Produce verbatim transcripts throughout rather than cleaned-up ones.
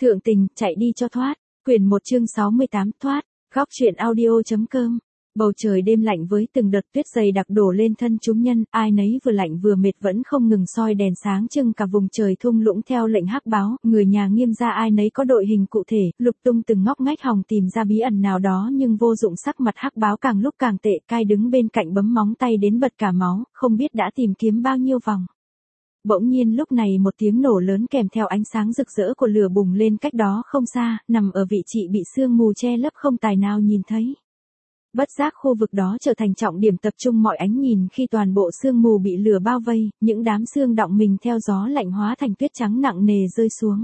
Thượng tình, chạy đi cho thoát. Quyển một chương sáu mươi tám thoát. Góc truyện audio.com. Bầu trời đêm lạnh với từng đợt tuyết dày đặc đổ lên thân chúng nhân, ai nấy vừa lạnh vừa mệt vẫn không ngừng soi đèn sáng trưng cả vùng trời thung lũng theo lệnh hắc báo, người nhà Nghiêm gia ai nấy có đội hình cụ thể, lục tung từng ngóc ngách hòng tìm ra bí ẩn nào đó nhưng vô dụng, sắc mặt hắc báo càng lúc càng tệ, cai đứng bên cạnh bấm móng tay đến bật cả máu, không biết đã tìm kiếm bao nhiêu vòng. Bỗng nhiên lúc này một tiếng nổ lớn kèm theo ánh sáng rực rỡ của lửa bùng lên cách đó không xa, nằm ở vị trí bị sương mù che lấp không tài nào nhìn thấy. Bất giác khu vực đó trở thành trọng điểm tập trung mọi ánh nhìn khi toàn bộ sương mù bị lửa bao vây, những đám sương đọng mình theo gió lạnh hóa thành tuyết trắng nặng nề rơi xuống.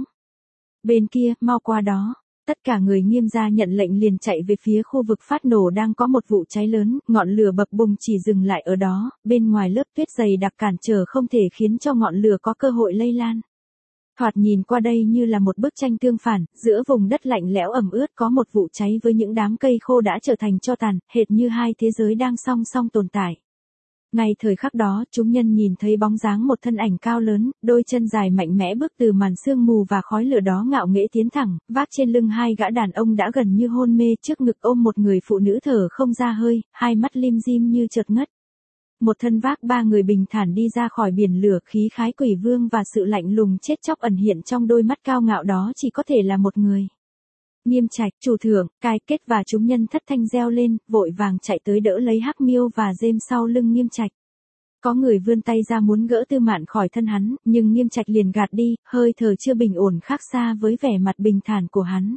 Bên kia, mau qua đó. Tất cả người Nghiêm gia nhận lệnh liền chạy về phía khu vực phát nổ đang có một vụ cháy lớn, ngọn lửa bập bùng chỉ dừng lại ở đó, bên ngoài lớp tuyết dày đặc cản trở không thể khiến cho ngọn lửa có cơ hội lây lan. Thoạt nhìn qua đây như là một bức tranh tương phản, giữa vùng đất lạnh lẽo ẩm ướt có một vụ cháy với những đám cây khô đã trở thành tro tàn, hệt như hai thế giới đang song song tồn tại. Ngay thời khắc đó, chúng nhân nhìn thấy bóng dáng một thân ảnh cao lớn, đôi chân dài mạnh mẽ bước từ màn sương mù và khói lửa đó ngạo nghễ tiến thẳng, vác trên lưng hai gã đàn ông đã gần như hôn mê, trước ngực ôm một người phụ nữ thở không ra hơi, hai mắt lim dim như chợt ngất. Một thân vác ba người bình thản đi ra khỏi biển lửa, khí khái quỷ vương và sự lạnh lùng chết chóc ẩn hiện trong đôi mắt cao ngạo đó chỉ có thể là một người. Nghiêm Trạch, chủ thượng, Cai Kết và chúng nhân thất thanh reo lên, vội vàng chạy tới đỡ lấy Hắc Miêu và Dêm sau lưng Nghiêm Trạch. Có người vươn tay ra muốn gỡ Tư Mạn khỏi thân hắn, nhưng Nghiêm Trạch liền gạt đi, hơi thở chưa bình ổn khác xa với vẻ mặt bình thản của hắn.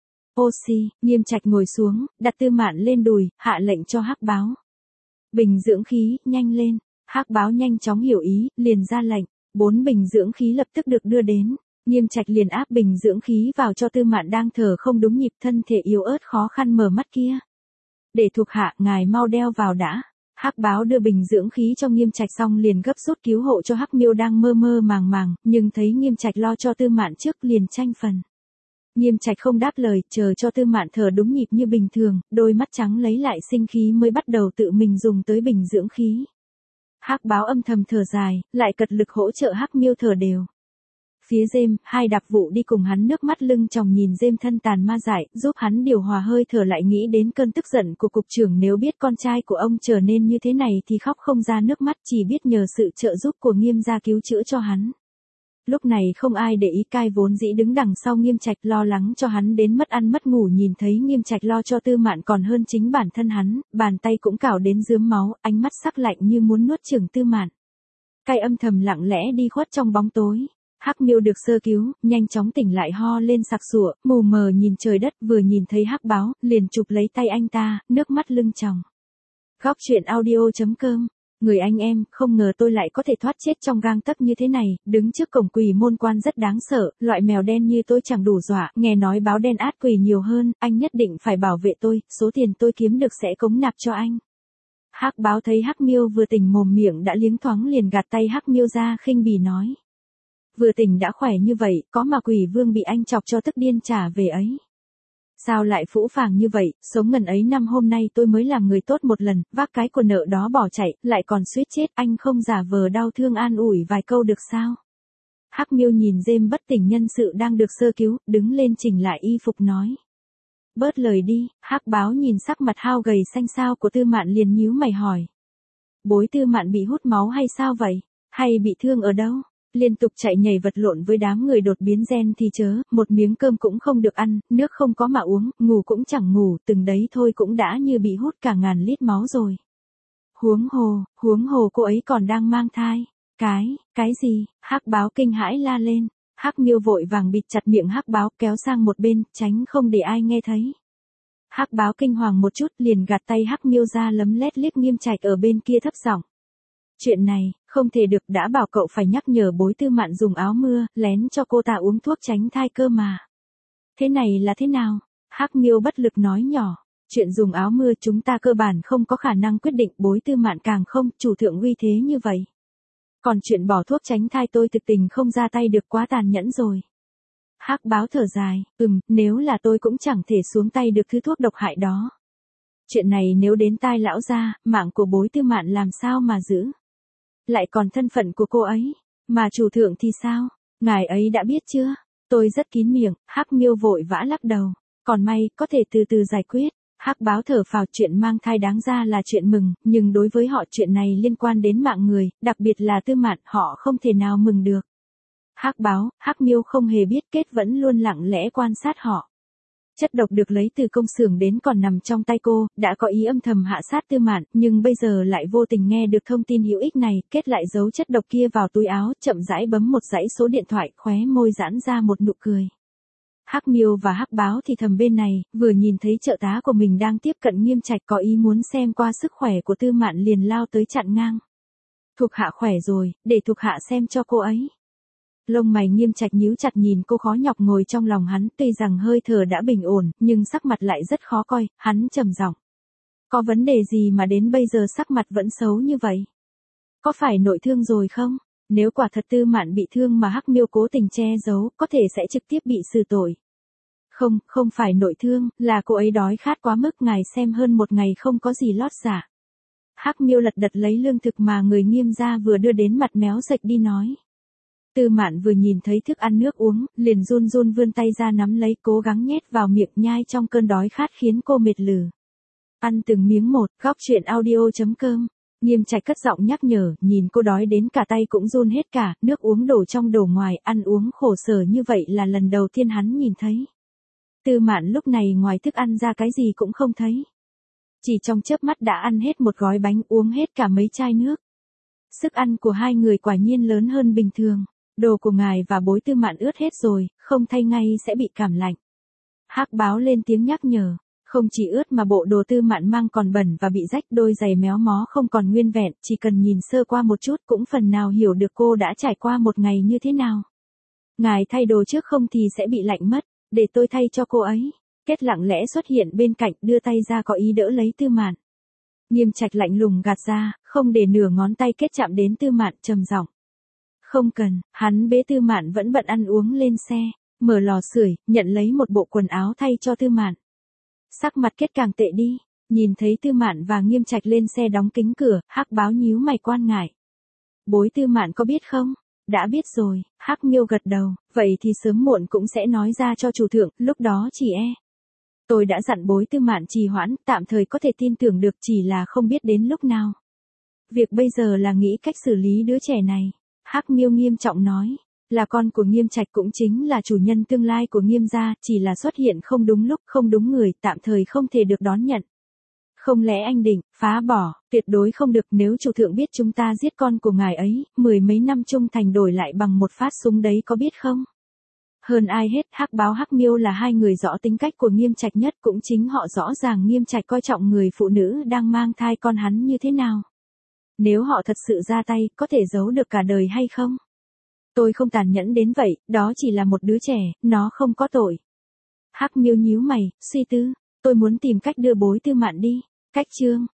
Oxy, Nghiêm Trạch ngồi xuống, đặt Tư Mạn lên đùi, hạ lệnh cho Hắc Báo. Bình dưỡng khí, nhanh lên. Hắc Báo nhanh chóng hiểu ý, liền ra lệnh. Bốn bình dưỡng khí lập tức được đưa đến. Nghiêm Trạch liền áp bình dưỡng khí vào cho Tư Mạn đang thở không đúng nhịp, thân thể yếu ớt khó khăn mở mắt kia. Để thuộc hạ, ngài mau đeo vào đã. Hắc Báo đưa bình dưỡng khí cho Nghiêm Trạch xong liền gấp rút cứu hộ cho Hắc Miêu đang mơ mơ màng màng, nhưng thấy Nghiêm Trạch lo cho Tư Mạn trước liền tranh phần. Nghiêm Trạch không đáp lời, chờ cho Tư Mạn thở đúng nhịp như bình thường, đôi mắt trắng lấy lại sinh khí mới bắt đầu tự mình dùng tới bình dưỡng khí. Hắc Báo âm thầm thở dài, lại cật lực hỗ trợ Hắc Miêu thở đều. Phía Dêm, hai đặc vụ đi cùng hắn nước mắt lưng tròng nhìn Dêm thân tàn ma dại, giúp hắn điều hòa hơi thở, lại nghĩ đến cơn tức giận của cục trưởng nếu biết con trai của ông trở nên như thế này thì khóc không ra nước mắt, chỉ biết nhờ sự trợ giúp của Nghiêm gia cứu chữa cho hắn. Lúc này không ai để ý Cai vốn dĩ đứng đằng sau Nghiêm Trạch lo lắng cho hắn đến mất ăn mất ngủ, nhìn thấy Nghiêm Trạch lo cho Tư Mạn còn hơn chính bản thân hắn, bàn tay cũng cào đến rướm máu, ánh mắt sắc lạnh như muốn nuốt chửng Tư Mạn. Cai âm thầm lặng lẽ đi khuất trong bóng tối. Hắc Miêu được sơ cứu, nhanh chóng tỉnh lại ho lên sặc sụa, mù mờ nhìn trời đất, vừa nhìn thấy Hắc Báo, liền chụp lấy tay anh ta, nước mắt lưng tròng. Góc truyện audio.com. Người anh em, không ngờ tôi lại có thể thoát chết trong gang tấc như thế này, đứng trước cổng quỷ môn quan rất đáng sợ, loại mèo đen như tôi chẳng đủ dọa, nghe nói báo đen át quỷ nhiều hơn, anh nhất định phải bảo vệ tôi, số tiền tôi kiếm được sẽ cống nạp cho anh. Hắc Báo thấy Hắc Miêu vừa tỉnh mồm miệng đã liếng thoáng liền gạt tay Hắc Miêu ra khinh bỉ nói. Vừa tỉnh đã khỏe như vậy, có mà quỷ vương bị anh chọc cho tức điên trả về ấy. Sao lại phũ phàng như vậy, sống ngần ấy năm hôm nay tôi mới làm người tốt một lần, vác cái của nợ đó bỏ chạy, lại còn suýt chết, anh không giả vờ đau thương an ủi vài câu được sao? Hắc Miêu nhìn Dêm bất tỉnh nhân sự đang được sơ cứu, đứng lên chỉnh lại y phục nói. Bớt lời đi. Hắc Báo nhìn sắc mặt hao gầy xanh xao của Tư Mạn liền nhíu mày hỏi. Bối Tư Mạn bị hút máu hay sao vậy? Hay bị thương ở đâu? Liên tục chạy nhảy vật lộn với đám người đột biến gen thì chớ, một miếng cơm cũng không được ăn, nước không có mà uống, ngủ cũng chẳng ngủ, từng đấy thôi cũng đã như bị hút cả ngàn lít máu rồi. Huống hồ, huống hồ cô ấy còn đang mang thai. Cái, cái gì? Hắc Báo kinh hãi la lên. Hắc Miêu vội vàng bịt chặt miệng Hắc Báo, kéo sang một bên, tránh không để ai nghe thấy. Hắc Báo kinh hoàng một chút liền gạt tay Hắc Miêu ra, lấm lét liếc Nghiêm Trạch ở bên kia thấp giọng. Chuyện này, không thể được, đã bảo cậu phải nhắc nhở bối Tư Mạn dùng áo mưa, lén cho cô ta uống thuốc tránh thai cơ mà. Thế này là thế nào? Hắc Miêu bất lực nói nhỏ. Chuyện dùng áo mưa chúng ta cơ bản không có khả năng quyết định, bối Tư Mạn càng không, chủ thượng uy thế như vậy. Còn chuyện bỏ thuốc tránh thai tôi thực tình không ra tay được, quá tàn nhẫn rồi. Hắc Báo thở dài, ừm, nếu là tôi cũng chẳng thể xuống tay được thứ thuốc độc hại đó. Chuyện này nếu đến tai lão gia, mạng của bối Tư Mạn làm sao mà giữ? Lại còn thân phận của cô ấy, mà chủ thượng thì sao? Ngài ấy đã biết chưa? Tôi rất kín miệng, Hắc Miêu vội vã lắc đầu. Còn may, có thể từ từ giải quyết. Hắc báo thở phào, chuyện mang thai đáng ra là chuyện mừng, nhưng đối với họ chuyện này liên quan đến mạng người, đặc biệt là Tư Mạn, họ không thể nào mừng được. Hắc báo, Hắc Miêu không hề biết, Kết vẫn luôn lặng lẽ quan sát họ. Chất độc được lấy từ công xưởng đến còn nằm trong tay cô, đã có ý âm thầm hạ sát Tư Mạn, nhưng bây giờ lại vô tình nghe được thông tin hữu ích này, Kết lại giấu chất độc kia vào túi áo, chậm rãi bấm một dãy số điện thoại, khóe môi giãn ra một nụ cười. Hắc Miêu và Hắc báo thì thầm bên này, vừa nhìn thấy trợ tá của mình đang tiếp cận Nghiêm Trạch có ý muốn xem qua sức khỏe của Tư Mạn liền lao tới chặn ngang. Thuộc hạ khỏe rồi, để thuộc hạ xem cho cô ấy. Lông mày Nghiêm Trạch nhíu chặt nhìn cô khó nhọc ngồi trong lòng hắn, tuy rằng hơi thở đã bình ổn, nhưng sắc mặt lại rất khó coi, hắn trầm giọng. Có vấn đề gì mà đến bây giờ sắc mặt vẫn xấu như vậy? Có phải nội thương rồi không? Nếu quả thật Tư Mạn bị thương mà Hắc Miêu cố tình che giấu, có thể sẽ trực tiếp bị xử tội. Không, không phải nội thương, là cô ấy đói khát quá mức, ngài xem hơn một ngày không có gì lót dạ. Hắc Miêu lật đật lấy lương thực mà người Nghiêm gia vừa đưa đến, mặt méo sệch đi nói. Tư Mạn vừa nhìn thấy thức ăn nước uống, liền run run vươn tay ra nắm lấy, cố gắng nhét vào miệng nhai trong cơn đói khát khiến cô mệt lử. Ăn từng miếng một, góc truyện audio chấm com. Nghiêm Trạch cất giọng nhắc nhở, nhìn cô đói đến cả tay cũng run hết cả, nước uống đổ trong đổ ngoài, ăn uống khổ sở như vậy là lần đầu tiên hắn nhìn thấy. Tư Mạn lúc này ngoài thức ăn ra cái gì cũng không thấy. Chỉ trong chớp mắt đã ăn hết một gói bánh, uống hết cả mấy chai nước. Sức ăn của hai người quả nhiên lớn hơn bình thường. Đồ của ngài và bối Tư Mạn ướt hết rồi, không thay ngay sẽ bị cảm lạnh. Hắc báo lên tiếng nhắc nhở. Không chỉ ướt mà bộ đồ Tư Mạn mang còn bẩn và bị rách, đôi giày méo mó không còn nguyên vẹn, chỉ cần nhìn sơ qua một chút cũng phần nào hiểu được cô đã trải qua một ngày như thế nào. Ngài thay đồ trước không thì sẽ bị lạnh mất, để tôi thay cho cô ấy. Kết lặng lẽ xuất hiện bên cạnh, đưa tay ra có ý đỡ lấy Tư Mạn. Nghiêm Trạch lạnh lùng gạt ra, không để nửa ngón tay Kết chạm đến Tư Mạn, trầm giọng. Không cần, hắn bế Tư Mạn vẫn bận ăn uống lên xe, mở lò sưởi, nhận lấy một bộ quần áo thay cho Tư Mạn. Sắc mặt Kết càng tệ đi, nhìn thấy Tư Mạn và Nghiêm Trạch lên xe đóng kính cửa, Hắc báo nhíu mày quan ngại. Bối Tư Mạn có biết không? Đã biết rồi, Hắc Miêu gật đầu, vậy thì sớm muộn cũng sẽ nói ra cho chủ thượng, lúc đó chỉ e. Tôi đã dặn bối Tư Mạn trì hoãn, tạm thời có thể tin tưởng được, chỉ là không biết đến lúc nào. Việc bây giờ là nghĩ cách xử lý đứa trẻ này. Hắc Miêu nghiêm trọng nói, là con của Nghiêm Trạch cũng chính là chủ nhân tương lai của Nghiêm gia, chỉ là xuất hiện không đúng lúc, không đúng người, tạm thời không thể được đón nhận. Không lẽ anh định phá bỏ, tuyệt đối không được, nếu chủ thượng biết chúng ta giết con của ngài ấy, mười mấy năm trung thành đổi lại bằng một phát súng đấy có biết không? Hơn ai hết, Hắc báo Hắc Miêu là hai người rõ tính cách của Nghiêm Trạch nhất, cũng chính họ rõ ràng Nghiêm Trạch coi trọng người phụ nữ đang mang thai con hắn như thế nào. Nếu họ thật sự ra tay, có thể giấu được cả đời hay không? Tôi không tàn nhẫn đến vậy, đó chỉ là một đứa trẻ, nó không có tội. Hắc Miêu nhíu mày, suy tư, tôi muốn tìm cách đưa bối Tư Mạn đi. Cách chương